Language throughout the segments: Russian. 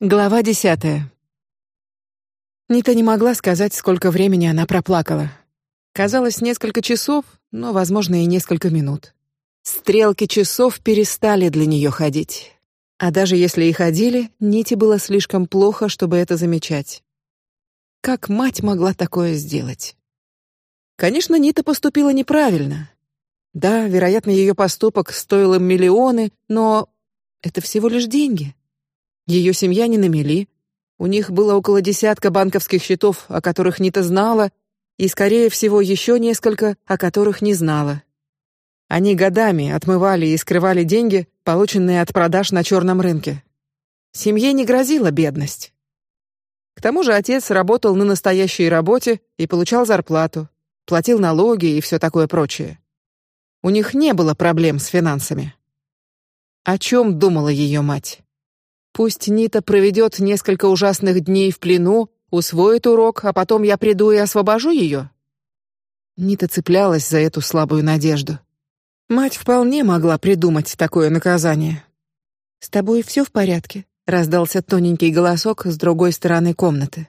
Глава 10. Нита не могла сказать, сколько времени она проплакала. Казалось, несколько часов, но, возможно, и несколько минут. Стрелки часов перестали для нее ходить. А даже если и ходили, Ните было слишком плохо, чтобы это замечать. Как мать могла такое сделать? Конечно, Нита поступила неправильно. Да, вероятно, ее поступок стоил им миллионы, но это всего лишь деньги. Ее семья не на мели. У них было около десятка банковских счетов, о которых Нита знала, и, скорее всего, еще несколько, о которых не знала. Они годами отмывали и скрывали деньги, полученные от продаж на черном рынке. Семье не грозила бедность. К тому же отец работал на настоящей работе и получал зарплату, платил налоги и все такое прочее. У них не было проблем с финансами. О чем думала ее мать? Пусть Нита проведет несколько ужасных дней в плену, усвоит урок, а потом я приду и освобожу ее. Нита цеплялась за эту слабую надежду. Мать вполне могла придумать такое наказание. С тобой все в порядке? Раздался тоненький голосок с другой стороны комнаты.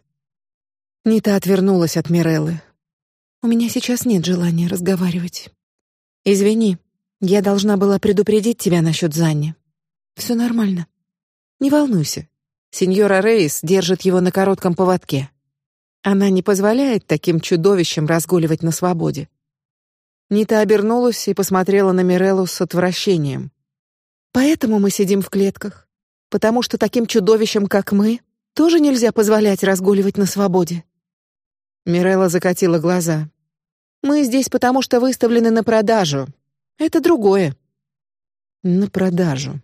Нита отвернулась от Миреллы. У меня сейчас нет желания разговаривать. Извини, я должна была предупредить тебя насчет Занни. Все нормально. Не волнуйся. Сеньора Рейс держит его на коротком поводке. Она не позволяет таким чудовищам разгуливать на свободе. Нита обернулась и посмотрела на Миреллу с отвращением. Поэтому мы сидим в клетках, потому что таким чудовищам, как мы, тоже нельзя позволять разгуливать на свободе. Мирелла закатила глаза. Мы здесь потому, что выставлены на продажу. Это другое. На продажу.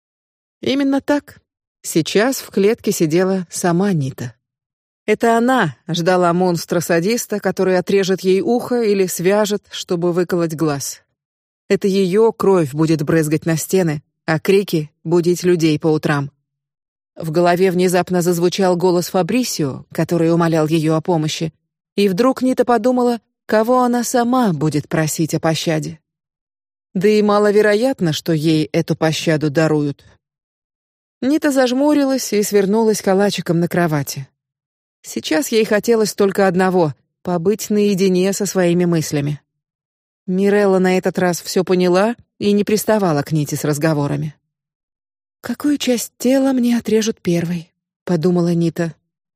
Именно так. Сейчас в клетке сидела сама Нита. Это она ждала монстра-садиста, который отрежет ей ухо или свяжет, чтобы выколоть глаз. Это ее кровь будет брызгать на стены, а крики будить людей по утрам. В голове внезапно зазвучал голос Фабрисио, который умолял ее о помощи, и вдруг Нита подумала, кого она сама будет просить о пощаде. Да и маловероятно, что ей эту пощаду даруют. Нита зажмурилась и свернулась калачиком на кровати. Сейчас ей хотелось только одного — побыть наедине со своими мыслями. Мирелла на этот раз все поняла и не приставала к Ните с разговорами. «Какую часть тела мне отрежут первой?» — подумала Нита.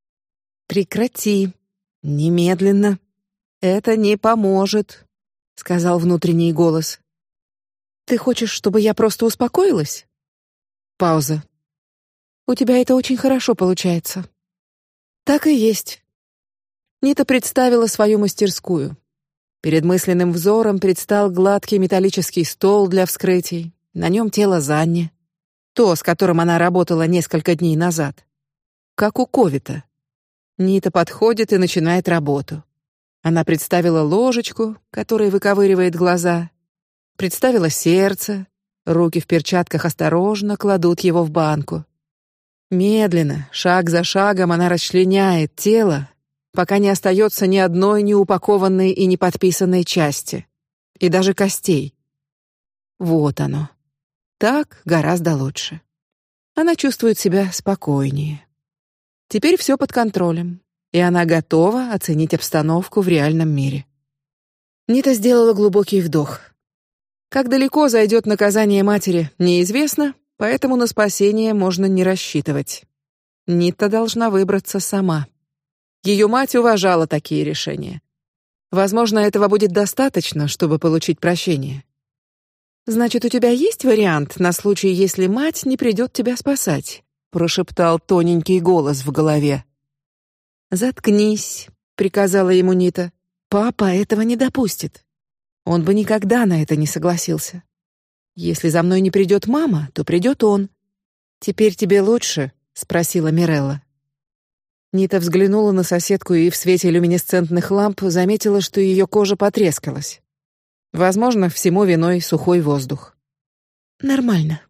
«Прекрати. Немедленно. Это не поможет», — сказал внутренний голос. «Ты хочешь, чтобы я просто успокоилась?» Пауза. «У тебя это очень хорошо получается». Так и есть. Нита представила свою мастерскую. Перед мысленным взором предстал гладкий металлический стол для вскрытий, на нем тело Занни, то, с которым она работала несколько дней назад. Как у Ковита. Нита подходит и начинает работу. Она представила ложечку, которой выковыривает глаза, представила сердце, руки в перчатках осторожно кладут его в банку. Медленно, шаг за шагом она расчленяет тело, пока не остается ни одной неупакованной и не подписанной части, и даже костей. Вот оно. Так гораздо лучше. Она чувствует себя спокойнее. Теперь все под контролем, и она готова оценить обстановку в реальном мире. Нита сделала глубокий вдох. Как далеко зайдет наказание матери, неизвестно. Поэтому на спасение можно не рассчитывать. Нита должна выбраться сама. Ее мать уважала такие решения. Возможно, этого будет достаточно, чтобы получить прощение. Значит, у тебя есть вариант на случай, если мать не придет тебя спасать? Прошептал тоненький голос в голове. Заткнись, приказала ему Нита. Папа этого не допустит. Он бы никогда на это не согласился. Если за мной не придет мама, то придет он. Теперь тебе лучше? Спросила Мирелла. Нита взглянула на соседку и в свете люминесцентных ламп заметила, что ее кожа потрескалась. Возможно, всему виной сухой воздух. Нормально.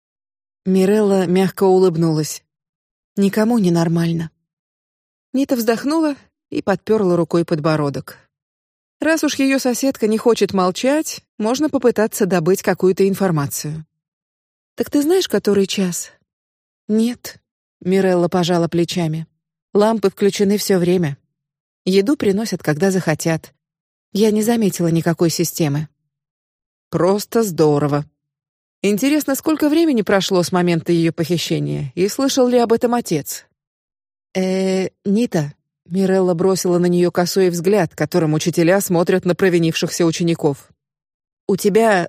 Мирелла мягко улыбнулась. Никому не нормально. Нита вздохнула и подперла рукой подбородок. Раз уж ее соседка не хочет молчать, можно попытаться добыть какую-то информацию. Так ты знаешь, который час? Нет. Мирелла пожала плечами. Лампы включены все время. Еду приносят, когда захотят. Я не заметила никакой системы. Просто здорово. Интересно, сколько времени прошло с момента ее похищения, и слышал ли об этом отец? Нита. Мирелла бросила на нее косой взгляд, которым учителя смотрят на провинившихся учеников. У тебя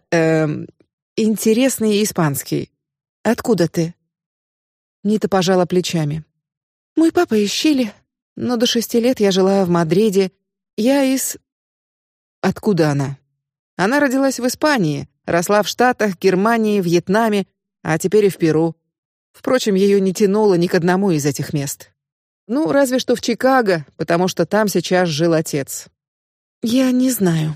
интересный испанский. Откуда ты? Нита пожала плечами. Мой папа из Чили, но до 6 лет я жила в Мадриде. Я из... Откуда она? Она родилась в Испании, росла в Штатах, Германии, Вьетнаме, а теперь и в Перу. Впрочем, ее не тянуло ни к одному из этих мест. Ну, разве что в Чикаго, потому что там сейчас жил отец. Я не знаю.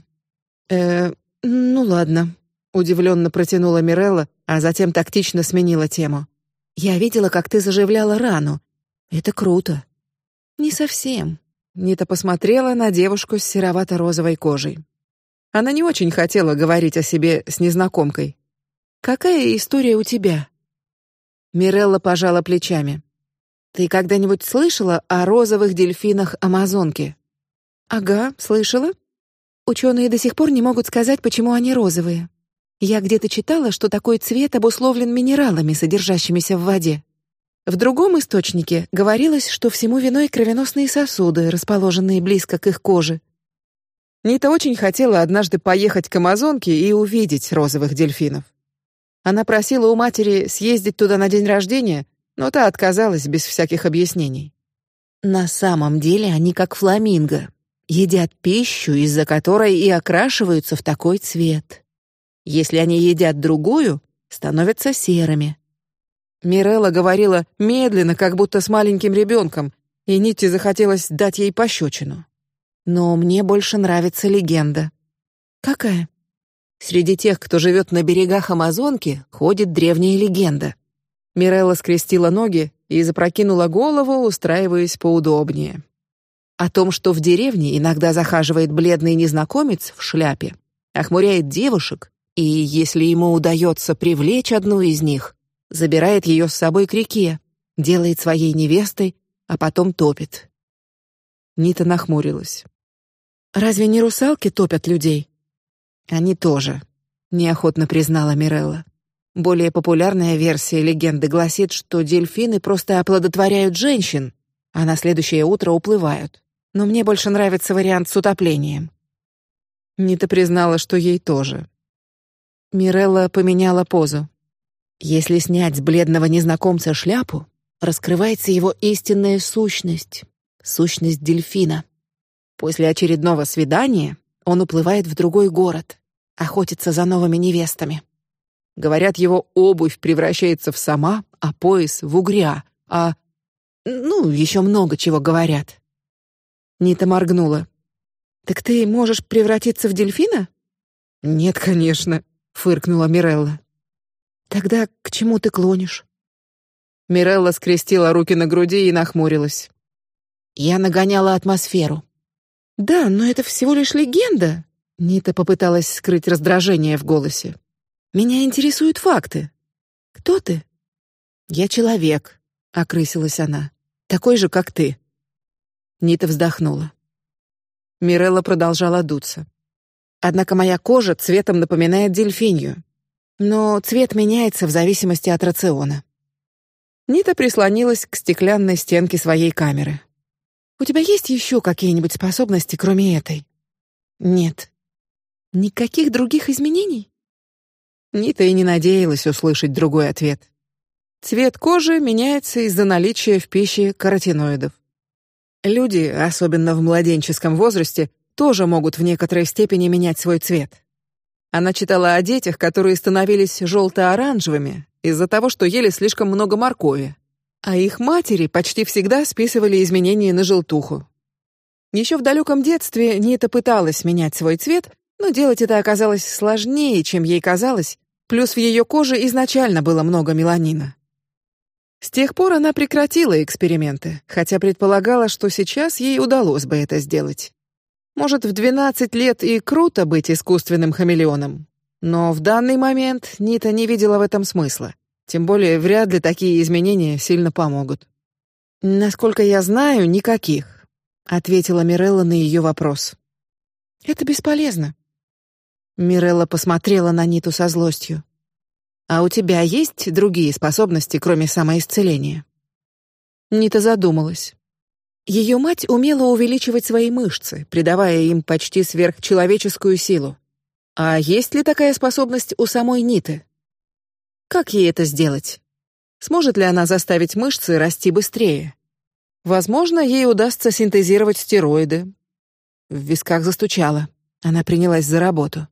Ну ладно. Удивленно протянула Мирелла, а затем тактично сменила тему. Я видела, как ты заживляла рану. Это круто. Не совсем. Нита посмотрела на девушку с серовато-розовой кожей. Она не очень хотела говорить о себе с незнакомкой. Какая история у тебя? Мирелла пожала плечами. Ты когда-нибудь слышала о розовых дельфинах Амазонки? Ага, слышала. Ученые до сих пор не могут сказать, почему они розовые. Я где-то читала, что такой цвет обусловлен минералами, содержащимися в воде. В другом источнике говорилось, что всему виной кровеносные сосуды, расположенные близко к их коже. Нита очень хотела однажды поехать к Амазонке и увидеть розовых дельфинов. Она просила у матери съездить туда на день рождения, но та отказалась без всяких объяснений. На самом деле они как фламинго, едят пищу, из-за которой и окрашиваются в такой цвет. Если они едят другую, становятся серыми. Мирелла говорила медленно, как будто с маленьким ребенком, и Ните захотелось дать ей пощечину. Но мне больше нравится легенда. Какая? Среди тех, кто живет на берегах Амазонки, ходит древняя легенда. Мирелла скрестила ноги и запрокинула голову, устраиваясь поудобнее. О том, что в деревне иногда захаживает бледный незнакомец в шляпе, охмуряет девушек, и если ему удается привлечь одну из них, забирает ее с собой к реке, делает своей невестой, а потом топит. Нита нахмурилась. Разве не русалки топят людей? Они тоже, неохотно признала Мирелла. Более популярная версия легенды гласит, что дельфины просто оплодотворяют женщин, а на следующее утро уплывают. Но мне больше нравится вариант с утоплением. Нита признала, что ей тоже. Мирелла поменяла позу. Если снять с бледного незнакомца шляпу, раскрывается его истинная сущность, сущность дельфина. После очередного свидания он уплывает в другой город, охотится за новыми невестами. Говорят, его обувь превращается в сома, а пояс в угря, еще много чего говорят. Нита моргнула. Так ты можешь превратиться в дельфина? Нет, конечно, фыркнула Мирелла. Тогда к чему ты клонишь? Мирелла скрестила руки на груди и нахмурилась. Я нагоняла атмосферу. Да, но это всего лишь легенда. Нита попыталась скрыть раздражение в голосе. Меня интересуют факты. Кто ты? Я человек, окрысилась она. Такой же, как ты. Нита вздохнула. Мирелла продолжала дуться. Однако моя кожа цветом напоминает дельфинью, но цвет меняется в зависимости от рациона. Нита прислонилась к стеклянной стенке своей камеры. У тебя есть еще какие-нибудь способности, кроме этой? Нет. Никаких других изменений? Нита и не надеялась услышать другой ответ. Цвет кожи меняется из-за наличия в пище каротиноидов. Люди, особенно в младенческом возрасте, тоже могут в некоторой степени менять свой цвет. Она читала о детях, которые становились желто-оранжевыми из-за того, что ели слишком много моркови, а их матери почти всегда списывали изменения на желтуху. Еще в далеком детстве Нита пыталась менять свой цвет, но делать это оказалось сложнее, чем ей казалось. Плюс в ее коже изначально было много меланина. С тех пор она прекратила эксперименты, хотя предполагала, что сейчас ей удалось бы это сделать. Может, в 12 лет и круто быть искусственным хамелеоном, но в данный момент Нита не видела в этом смысла. Тем более, вряд ли такие изменения сильно помогут. Насколько я знаю, никаких, ответила Мирелла на ее вопрос. Это бесполезно. Мирелла посмотрела на Ниту со злостью. А у тебя есть другие способности, кроме самоисцеления? Нита задумалась. Ее мать умела увеличивать свои мышцы, придавая им почти сверхчеловеческую силу. А есть ли такая способность у самой Ниты? Как ей это сделать? Сможет ли она заставить мышцы расти быстрее? Возможно, ей удастся синтезировать стероиды. В висках застучало. Она принялась за работу.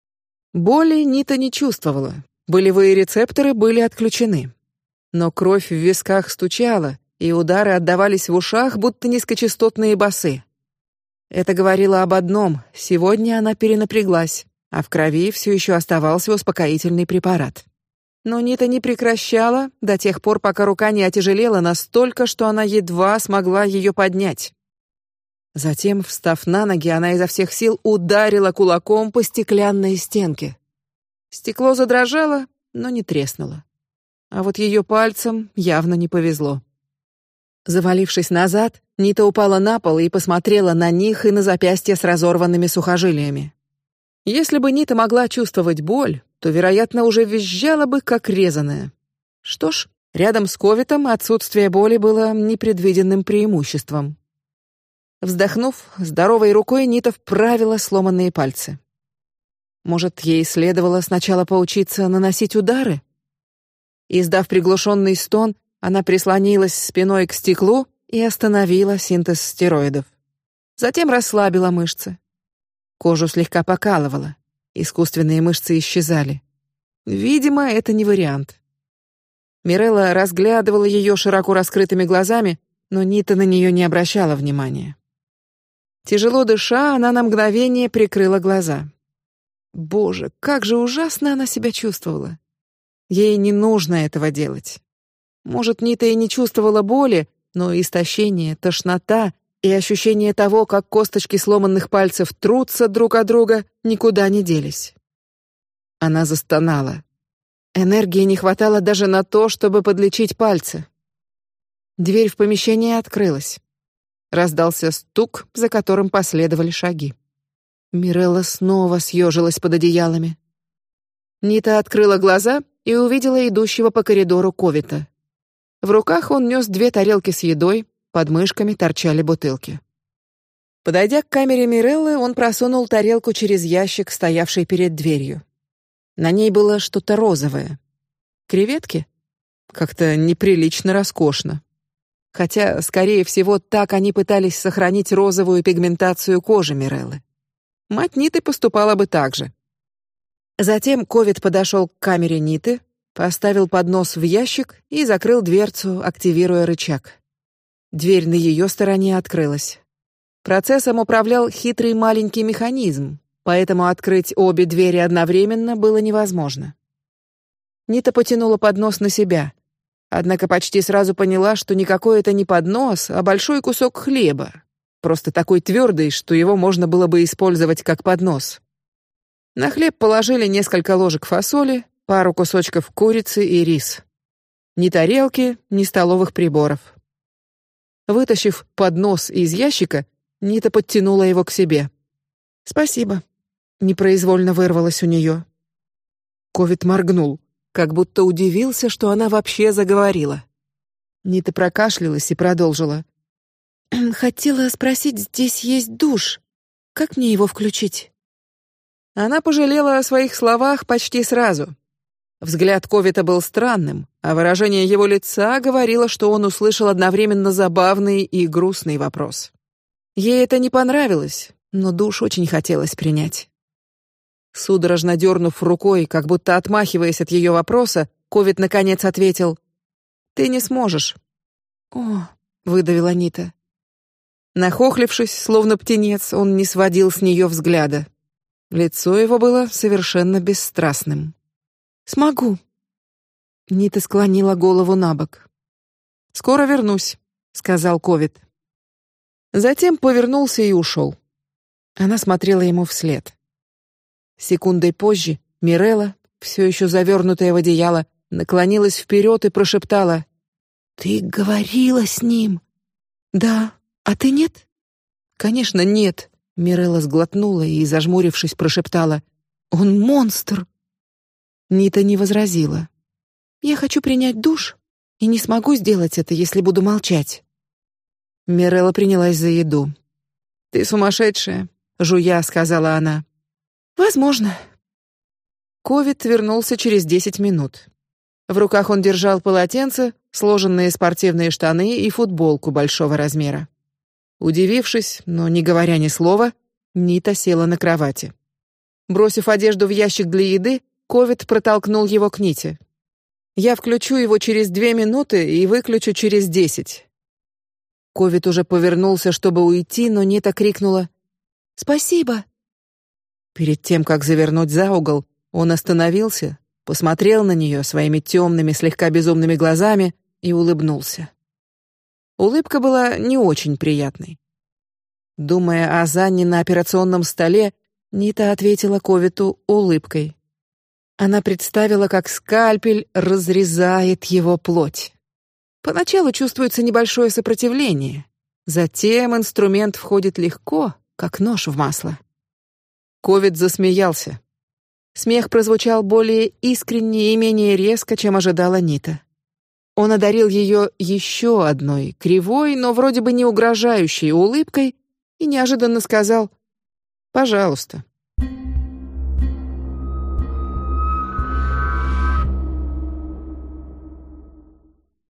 Боли Нита не чувствовала. Болевые рецепторы были отключены. Но кровь в висках стучала, и удары отдавались в ушах, будто низкочастотные басы. Это говорило об одном: сегодня она перенапряглась, а в крови все еще оставался успокоительный препарат. Но Нита не прекращала до тех пор, пока рука не отяжелела настолько, что она едва смогла ее поднять. Затем, встав на ноги, она изо всех сил ударила кулаком по стеклянной стенке. Стекло задрожало, но не треснуло. А вот ее пальцам явно не повезло. Завалившись назад, Нита упала на пол и посмотрела на них и на запястья с разорванными сухожилиями. Если бы Нита могла чувствовать боль, то, вероятно, уже визжала бы как резаная. Что ж, рядом с Ковитом отсутствие боли было непредвиденным преимуществом. Вздохнув, здоровой рукой Нита вправила сломанные пальцы. Может, ей следовало сначала поучиться наносить удары? Издав приглушенный стон, она прислонилась спиной к стеклу и остановила синтез стероидов. Затем расслабила мышцы. Кожу слегка покалывало, искусственные мышцы исчезали. Видимо, это не вариант. Мирелла разглядывала ее широко раскрытыми глазами, но Нита на нее не обращала внимания. Тяжело дыша, она на мгновение прикрыла глаза. Боже, как же ужасно она себя чувствовала. Ей не нужно этого делать. Может, Нита и не чувствовала боли, но истощение, тошнота и ощущение того, как косточки сломанных пальцев трутся друг о друга, никуда не делись. Она застонала. Энергии не хватало даже на то, чтобы подлечить пальцы. Дверь в помещение открылась. Раздался стук, за которым последовали шаги. Мирелла снова съежилась под одеялами. Нита открыла глаза и увидела идущего по коридору Ковита. В руках он нес 2 тарелки с едой, под мышками торчали бутылки. Подойдя к камере Миреллы, он просунул тарелку через ящик, стоявший перед дверью. На ней было что-то розовое. Креветки? Как-то неприлично роскошно. Хотя, скорее всего, так они пытались сохранить розовую пигментацию кожи Миреллы. Мать Ниты поступала бы так же. Затем Ковид подошел к камере Ниты, поставил поднос в ящик и закрыл дверцу, активируя рычаг. Дверь на ее стороне открылась. Процессом управлял хитрый маленький механизм, поэтому открыть обе двери одновременно было невозможно. Нита потянула поднос на себя, однако почти сразу поняла, что никакой это не поднос, а большой кусок хлеба, просто такой твердый, что его можно было бы использовать как поднос. На хлеб положили несколько ложек фасоли, пару кусочков курицы и рис. Ни тарелки, ни столовых приборов. Вытащив поднос из ящика, Нита подтянула его к себе. Спасибо. Непроизвольно вырвалось у нее. Ковид моргнул, как будто удивился, что она вообще заговорила. Нита прокашлялась и продолжила. Хотела спросить, здесь есть душ. Как мне его включить? Она пожалела о своих словах почти сразу. Взгляд Ковита был странным, а выражение его лица говорило, что он услышал одновременно забавный и грустный вопрос. Ей это не понравилось, но душ очень хотелось принять. Судорожно дернув рукой, как будто отмахиваясь от ее вопроса, Ковид наконец ответил: «Ты не сможешь». «О», — выдавила Нита. Нахохлившись, словно птенец, он не сводил с нее взгляда. Лицо его было совершенно бесстрастным. «Смогу». Нита склонила голову набок. «Скоро вернусь», — сказал Ковид. Затем повернулся и ушел. Она смотрела ему вслед. Секундой позже Мирелла, все еще завернутая в одеяло, наклонилась вперед и прошептала: «Ты говорила с ним?» «Да, а ты нет?» «Конечно, нет». Мирелла сглотнула и, зажмурившись, прошептала: «Он монстр!» Нита не возразила. «Я хочу принять душ и не смогу сделать это, если буду молчать». Мирелла принялась за еду. «Ты сумасшедшая», — жуя сказала она. «Возможно». Ковид вернулся через 10 минут. В руках он держал полотенце, сложенные спортивные штаны и футболку большого размера. Удивившись, но не говоря ни слова, Нита села на кровати. Бросив одежду в ящик для еды, Ковид протолкнул его к Ните. «Я включу его через 2 минуты и выключу через 10». Ковид уже повернулся, чтобы уйти, но Нита крикнула: «Спасибо!» Перед тем, как завернуть за угол, он остановился, посмотрел на нее своими темными, слегка безумными глазами и улыбнулся. Улыбка была не очень приятной. Думая о Занне на операционном столе, Нита ответила Ковиту улыбкой. Она представила, как скальпель разрезает его плоть. Поначалу чувствуется небольшое сопротивление, затем инструмент входит легко, как нож в масло. Ковид засмеялся. Смех прозвучал более искренне и менее резко, чем ожидала Нита. Он одарил ее еще одной кривой, но вроде бы не угрожающей улыбкой и неожиданно сказал: «Пожалуйста,